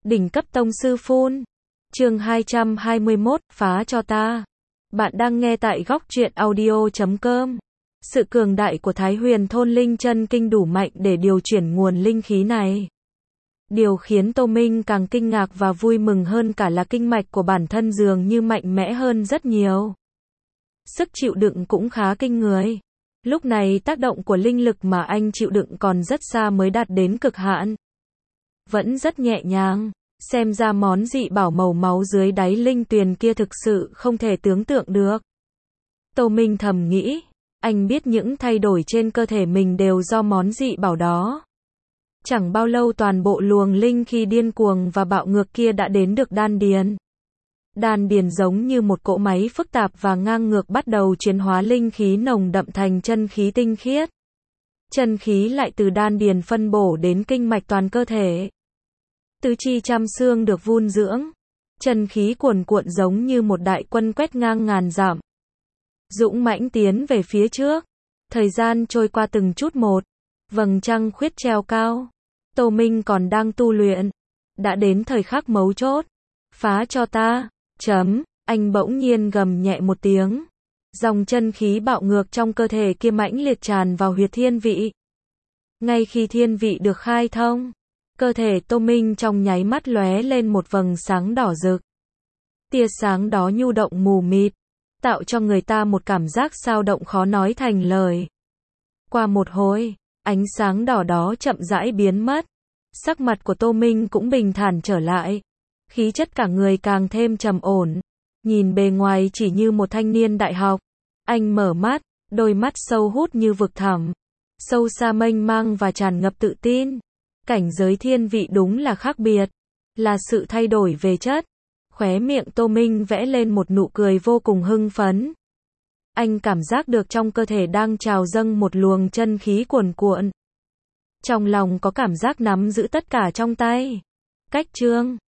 Đỉnh cấp tông sư phun. Chương 221, phá cho ta. Bạn đang nghe tại góc truyện audio.com. Sự cường đại của Thái Huyền Thôn Linh Chân Kinh đủ mạnh để điều chuyển nguồn linh khí này. Điều khiến Tô Minh càng kinh ngạc và vui mừng hơn cả là kinh mạch của bản thân dường như mạnh mẽ hơn rất nhiều. Sức chịu đựng cũng khá kinh người. Lúc này tác động của linh lực mà anh chịu đựng còn rất xa mới đạt đến cực hạn. Vẫn rất nhẹ nhàng, xem ra món dị bảo màu máu dưới đáy linh tuyền kia thực sự không thể tưởng tượng được. Tô Minh thầm nghĩ, anh biết những thay đổi trên cơ thể mình đều do món dị bảo đó. Chẳng bao lâu toàn bộ luồng linh khí điên cuồng và bạo ngược kia đã đến được đan điền. Đan điền giống như một cỗ máy phức tạp và ngang ngược bắt đầu chuyển hóa linh khí nồng đậm thành chân khí tinh khiết. Chân khí lại từ đan điền phân bổ đến kinh mạch toàn cơ thể. Tứ chi trăm xương được vun dưỡng. Chân khí cuồn cuộn giống như một đại quân quét ngang ngàn dặm. Dũng mãnh tiến về phía trước. Thời gian trôi qua từng chút một. Vầng trăng khuyết treo cao. Tô Minh còn đang tu luyện. Đã đến thời khắc mấu chốt. Phá cho ta. Anh bỗng nhiên gầm nhẹ một tiếng. Dòng chân khí bạo ngược trong cơ thể kia mãnh liệt tràn vào huyệt thiên vị. Ngay khi thiên vị được khai thông, cơ thể Tô Minh trong nháy mắt lóe lên một vầng sáng đỏ rực. Tia sáng đó nhu động mù mịt, tạo cho người ta một cảm giác xao động khó nói thành lời. Qua một hồi, ánh sáng đỏ đó chậm rãi biến mất. Sắc mặt của Tô Minh cũng bình thản trở lại. Khí chất cả người càng thêm trầm ổn. Nhìn bề ngoài chỉ như một thanh niên đại học. Anh mở mắt, đôi mắt sâu hút như vực thẳm. Sâu xa mênh mang và tràn ngập tự tin. Cảnh giới thiên vị đúng là khác biệt. Là sự thay đổi về chất. Khóe miệng Tô Minh vẽ lên một nụ cười vô cùng hưng phấn. Anh cảm giác được trong cơ thể đang trào dâng một luồng chân khí cuồn cuộn. Trong lòng có cảm giác nắm giữ tất cả trong tay. Cách chương